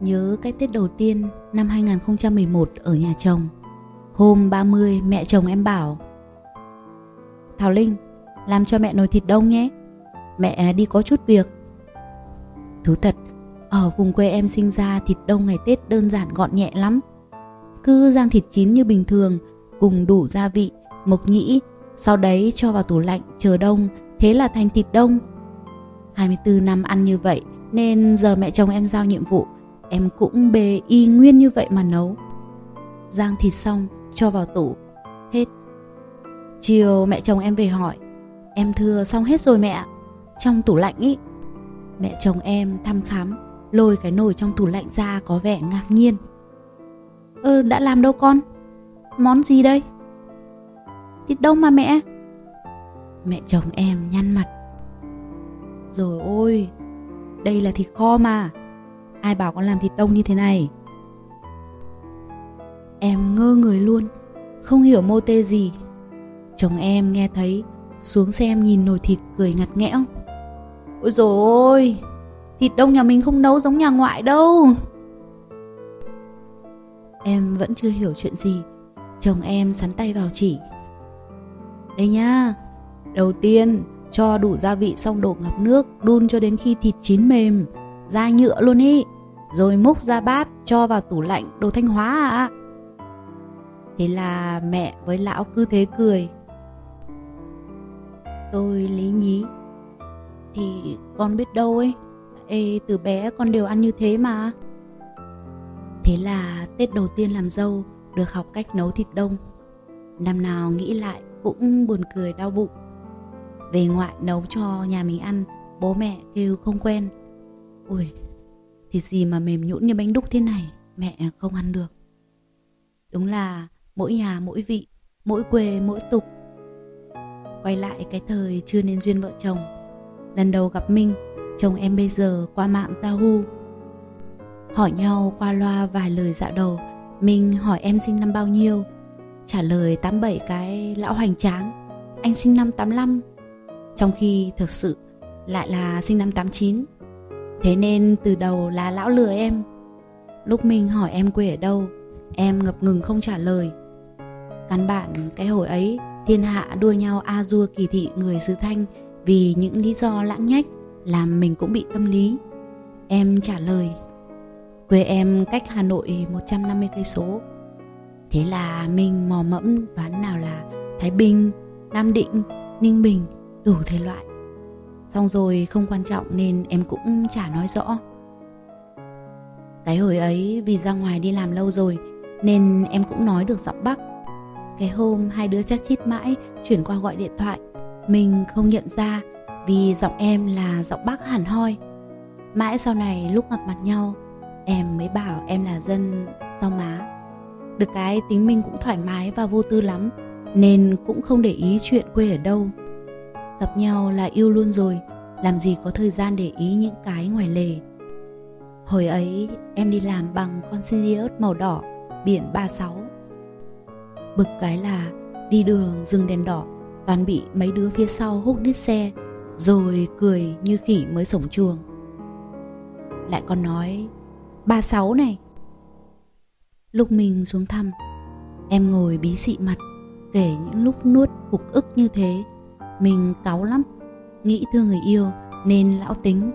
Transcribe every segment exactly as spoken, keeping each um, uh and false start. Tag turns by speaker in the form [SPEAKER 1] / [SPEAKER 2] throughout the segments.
[SPEAKER 1] Nhớ cái Tết đầu tiên năm hai không một một ở nhà chồng. Hôm ba mươi mẹ chồng em bảo: Thảo Linh, làm cho mẹ nồi thịt đông nhé, mẹ đi có chút việc. Thú thật, ở vùng quê em sinh ra, thịt đông ngày Tết đơn giản gọn nhẹ lắm. Cứ rang thịt chín như bình thường, cùng đủ gia vị, mộc nhĩ, sau đấy cho vào tủ lạnh chờ đông, thế là thành thịt đông. hai mươi tư năm ăn như vậy nên giờ mẹ chồng em giao nhiệm vụ, em cũng bê y nguyên như vậy mà nấu. Rang thịt xong cho vào tủ, hết. Chiều mẹ chồng em về hỏi: Em thưa xong hết rồi mẹ, trong tủ lạnh ý. Mẹ chồng em thăm khám, lôi cái nồi trong tủ lạnh ra có vẻ ngạc nhiên. Ơ đã làm đâu con? Món gì đây? Thịt đông mà mẹ. Mẹ chồng em nhăn mặt. Rồi ôi, đây là thịt kho mà, ai bảo con làm thịt đông như thế này. Em ngơ người luôn, không hiểu mô tê gì. Chồng em nghe thấy, xuống xem nhìn nồi thịt cười ngặt nghẽo. Ôi dồi ôi, thịt đông nhà mình không nấu giống nhà ngoại đâu. Em vẫn chưa hiểu chuyện gì. Chồng em sắn tay vào chỉ. Đây nhá, đầu tiên cho đủ gia vị xong đổ ngập nước, đun cho đến khi thịt chín mềm, ra nhựa luôn ý. Rồi múc ra bát, cho vào tủ lạnh đồ Thanh Hóa à. Thế là mẹ với lão cứ thế cười. Tôi lý nhí. Thì con biết đâu ấy, Ê, từ bé con đều ăn như thế mà. Thế là Tết đầu tiên làm dâu được học cách nấu thịt đông. Năm nào nghĩ lại cũng buồn cười đau bụng. Về ngoại nấu cho nhà mình ăn, bố mẹ kêu không quen. Ui, thịt gì mà mềm nhũn như bánh đúc thế này, mẹ không ăn được. Đúng là mỗi nhà mỗi vị, mỗi quê mỗi tục. Quay lại cái thời chưa nên duyên vợ chồng, lần đầu gặp Minh, chồng em bây giờ, qua mạng Yahoo. Hỏi nhau qua loa vài lời dạo đầu. Minh hỏi em sinh năm bao nhiêu, trả lời tám bảy cái lão hoành tráng. Anh sinh năm tám lăm, trong khi thực sự lại là sinh năm tám chín. Thế nên từ đầu là lão lừa em. Lúc Minh hỏi em quê ở đâu, em ngập ngừng không trả lời. Căn bản cái hồi ấy thiên hạ đua nhau a dua kỳ thị người xứ Thanh vì những lý do lãng nhách, làm mình cũng bị tâm lý. Em trả lời quê em cách Hà Nội một trăm năm mươi cây số. Thế là Minh mò mẫm đoán nào là Thái Bình, Nam Định, Ninh Bình, đủ thể loại. Xong rồi không quan trọng nên em cũng chả nói rõ. Cái hồi ấy vì ra ngoài đi làm lâu rồi nên em cũng nói được giọng Bắc. Cái hôm hai đứa chát chít mãi, chuyển qua gọi điện thoại, mình không nhận ra vì giọng em là giọng Bắc hẳn hoi. Mãi sau này lúc gặp mặt nhau, em mới bảo em là dân Rau Má. Được cái tính mình cũng thoải mái và vô tư lắm, nên cũng không để ý chuyện quê ở đâu. Gặp nhau là yêu luôn rồi, làm gì có thời gian để ý những cái ngoài lề. Hồi ấy em đi làm bằng con Sirius màu đỏ, biển ba sáu. Bực cái là đi đường dừng đèn đỏ, toàn bị mấy đứa phía sau húc đít xe, rồi cười như khỉ mới sổng chuồng. Lại còn nói ba sáu này. Lúc mình xuống thăm, em ngồi bí xị mặt, kể những lúc nuốt cục ức như thế. Mình cáu lắm, nghĩ thương người yêu nên lão tính: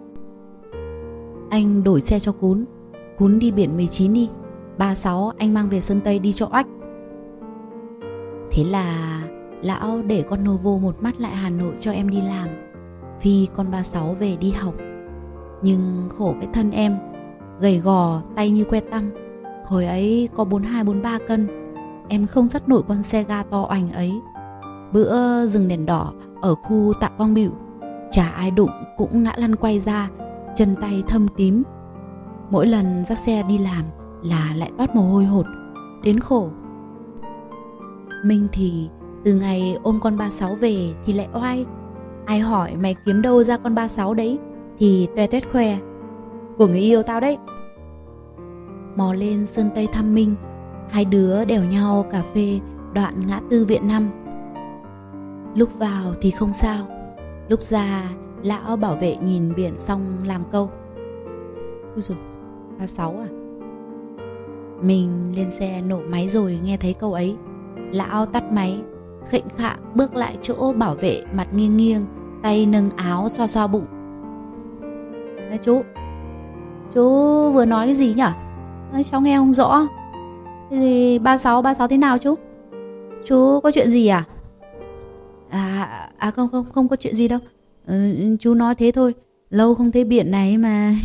[SPEAKER 1] Anh đổi xe cho Cún, Cún đi biển mười chín đi, ba sáu anh mang về Sơn Tây đi cho oách. Thế là lão để con Novo một mắt lại Hà Nội cho em đi làm, phi con ba sáu về đi học. Nhưng khổ cái thân em, gầy gò, tay như que tăm. Hồi ấy có bốn mươi hai bốn mươi ba cân, em không dắt nổi con xe ga to oành ấy. Bữa dừng đèn đỏ ở khu Tạ Quang Bửu, chả ai đụng cũng ngã lăn quay ra, chân tay thâm tím. Mỗi lần dắt xe đi làm là lại toát mồ hôi hột, đến khổ. Minh thì từ ngày ôm con ba sáu về thì lại oai. Ai hỏi mày kiếm đâu ra con ba sáu đấy thì toe toét khoe: Của người yêu tao đấy. Mò lên Sơn Tây thăm Minh, hai đứa đèo nhau cà phê đoạn ngã tư Viện Năm. Lúc vào thì không sao, lúc ra lão bảo vệ nhìn biển xong làm câu: Ôi dồi, Ba Sáu à? Mình lên xe nổ máy rồi nghe thấy câu ấy. Lão tắt máy, khệnh khạng bước lại chỗ bảo vệ, mặt nghiêng nghiêng, tay nâng áo xoa xoa bụng. Ê, chú Chú vừa nói cái gì nhỉ? Ê, cháu nghe không rõ. Cái gì ba sáu, ba sáu thế nào chú? Chú có chuyện gì à? À, à không không không có chuyện gì đâu. Ừ, chú nói thế thôi. Lâu không thấy biển này mà.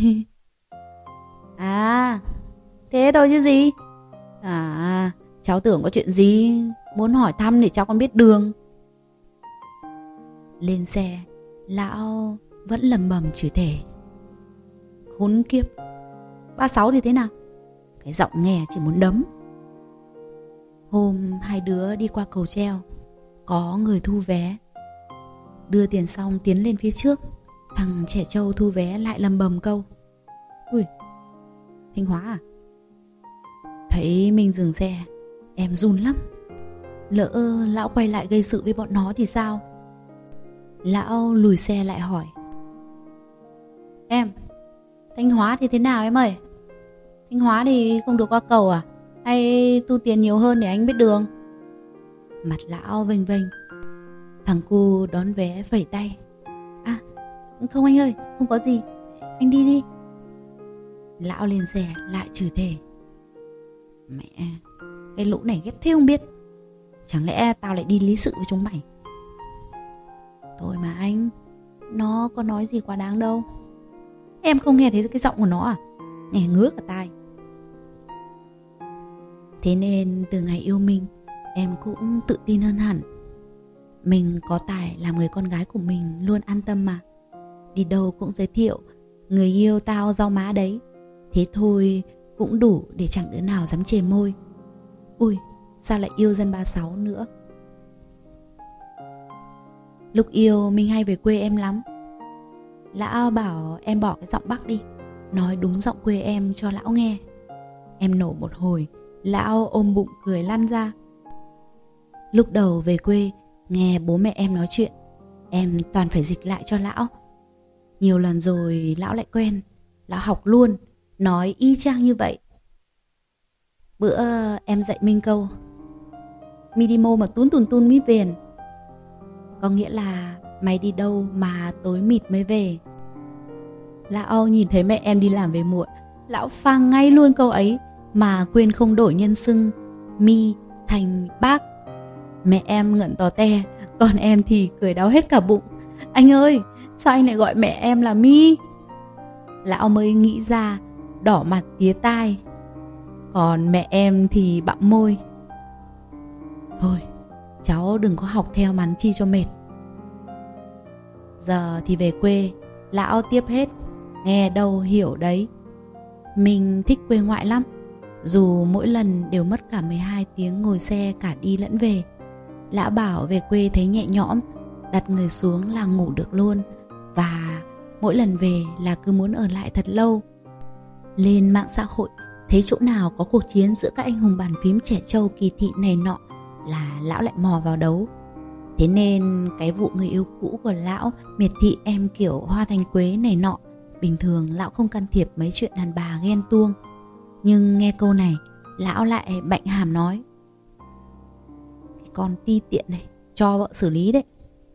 [SPEAKER 1] À, thế thôi chứ gì. À, cháu tưởng có chuyện gì, muốn hỏi thăm để cháu còn biết đường. Lên xe, lão vẫn lầm bầm chửi thề. Khốn kiếp, ba sáu thì thế nào? Cái giọng nghe chỉ muốn đấm. Hôm hai đứa đi qua cầu treo, có người thu vé. Đưa tiền xong tiến lên phía trước, thằng trẻ trâu thu vé lại lầm bầm câu: Ui, Thanh Hóa à? Thấy mình dừng xe, em run lắm. Lỡ lão quay lại gây sự với bọn nó thì sao? Lão lùi xe lại hỏi: Em, Thanh Hóa thì thế nào em ơi? Thanh Hóa thì không được qua cầu à? Hay thu tiền nhiều hơn để anh biết đường? Mặt lão vênh vênh. Thằng cu đón vé phẩy tay: À, không anh ơi, không có gì, anh đi đi. Lão lên xe lại chửi thề: Mẹ, cái lũ này ghét thế không biết. Chẳng lẽ tao lại đi lý sự với chúng mày? Thôi mà anh, nó có nói gì quá đáng đâu. Em không nghe thấy cái giọng của nó à? Nghe ngứa cả tai. Thế nên từ ngày yêu mình, em cũng tự tin hơn hẳn. Mình có tài làm người con gái của mình luôn an tâm mà. Đi đâu cũng giới thiệu: Người yêu tao rau má đấy. Thế thôi cũng đủ để chẳng đứa nào dám chề môi. Ui, sao lại yêu dân ba sáu nữa. Lúc yêu mình hay về quê em lắm. Lão bảo em bỏ cái giọng Bắc đi, nói đúng giọng quê em cho lão nghe. Em nổ một hồi, lão ôm bụng cười lăn ra. Lúc đầu về quê, nghe bố mẹ em nói chuyện, em toàn phải dịch lại cho lão. Nhiều lần rồi lão lại quen, lão học luôn, nói y chang như vậy. Bữa em dạy Minh câu: Mi đi mô mà tún tùn tun mi viền. Có nghĩa là mày đi đâu mà tối mịt mới về. Lão nhìn thấy mẹ em đi làm về muộn, lão phang ngay luôn câu ấy, mà quên không đổi nhân xưng Mi thành bác. Mẹ em ngẩn tò te, còn em thì cười đau hết cả bụng: Anh ơi, sao anh lại gọi mẹ em là Mi? Lão mới nghĩ ra, đỏ mặt tía tai. Còn mẹ em thì bặm môi: Thôi, cháu đừng có học theo mắn chi cho mệt. Giờ thì về quê, lão tiếp hết, nghe đâu hiểu đấy. Mình thích quê ngoại lắm. Dù mỗi lần đều mất cả mười hai tiếng ngồi xe cả đi lẫn về. Lão bảo về quê thấy nhẹ nhõm, đặt người xuống là ngủ được luôn. Và mỗi lần về là cứ muốn ở lại thật lâu. Lên mạng xã hội, thấy chỗ nào có cuộc chiến giữa các anh hùng bàn phím trẻ trâu kỳ thị này nọ là lão lại mò vào đấu. Thế nên cái vụ người yêu cũ của lão miệt thị em kiểu hoa thành quế này nọ, bình thường lão không can thiệp mấy chuyện đàn bà ghen tuông. Nhưng nghe câu này, lão lại bạnh hàm nói: Cái con ti tiện này, cho vợ xử lý đấy.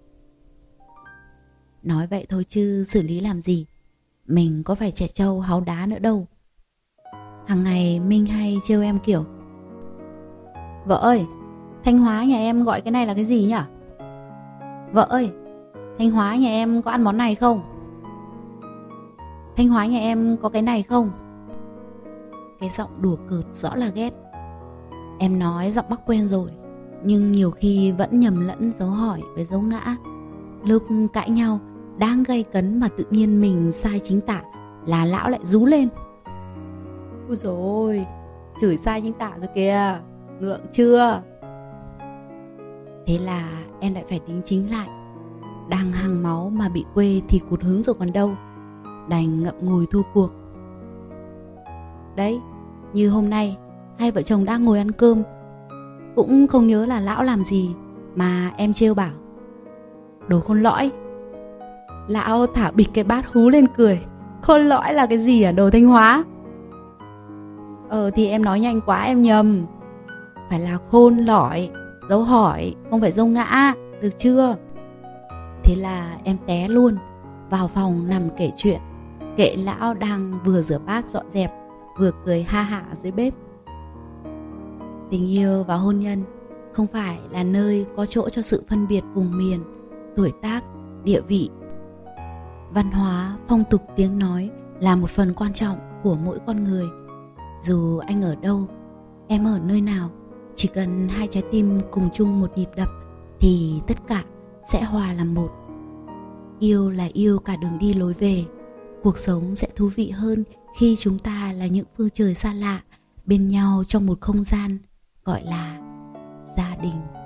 [SPEAKER 1] Nói vậy thôi chứ xử lý làm gì, mình có phải trẻ trâu háu đá nữa đâu. Hàng ngày Minh hay trêu em kiểu: Vợ ơi, Thanh Hóa nhà em gọi cái này là cái gì nhỉ? Vợ ơi, Thanh Hóa nhà em có ăn món này không? Thanh Hóa nhà em có cái này không? Cái giọng đùa cợt rõ là ghét. Em nói giọng Bắc quen rồi, nhưng nhiều khi vẫn nhầm lẫn dấu hỏi với dấu ngã. Lúc cãi nhau đang gay cấn mà tự nhiên mình sai chính tả là lão lại rú lên: Ôi dồi ôi, chửi sai chính tả rồi kìa, ngượng chưa? Thế là em lại phải đính chính lại. Đang hăng máu mà bị quê thì cụt hứng rồi còn đâu, đành ngậm ngùi thua cuộc. Đấy, như hôm nay hai vợ chồng đang ngồi ăn cơm, cũng không nhớ là lão làm gì mà em trêu bảo: Đồ khôn lõi. Lão thả bịch cái bát hú lên cười: Khôn lõi là cái gì à đồ Thanh Hóa? Ờ thì em nói nhanh quá em nhầm. Phải là khôn lỏi, dấu hỏi, không phải dâu ngã, được chưa? Thế là em té luôn, vào phòng nằm kể chuyện, kệ lão đang vừa rửa bát dọn dẹp, vừa cười ha hả dưới bếp. Tình yêu và hôn nhân không phải là nơi có chỗ cho sự phân biệt vùng miền, tuổi tác, địa vị. Văn hóa, phong tục, tiếng nói là một phần quan trọng của mỗi con người. Dù anh ở đâu, em ở nơi nào, chỉ cần hai trái tim cùng chung một nhịp đập thì tất cả sẽ hòa làm một. Yêu là yêu cả đường đi lối về. Cuộc sống sẽ thú vị hơn khi chúng ta là những phương trời xa lạ bên nhau trong một không gian gọi là gia đình.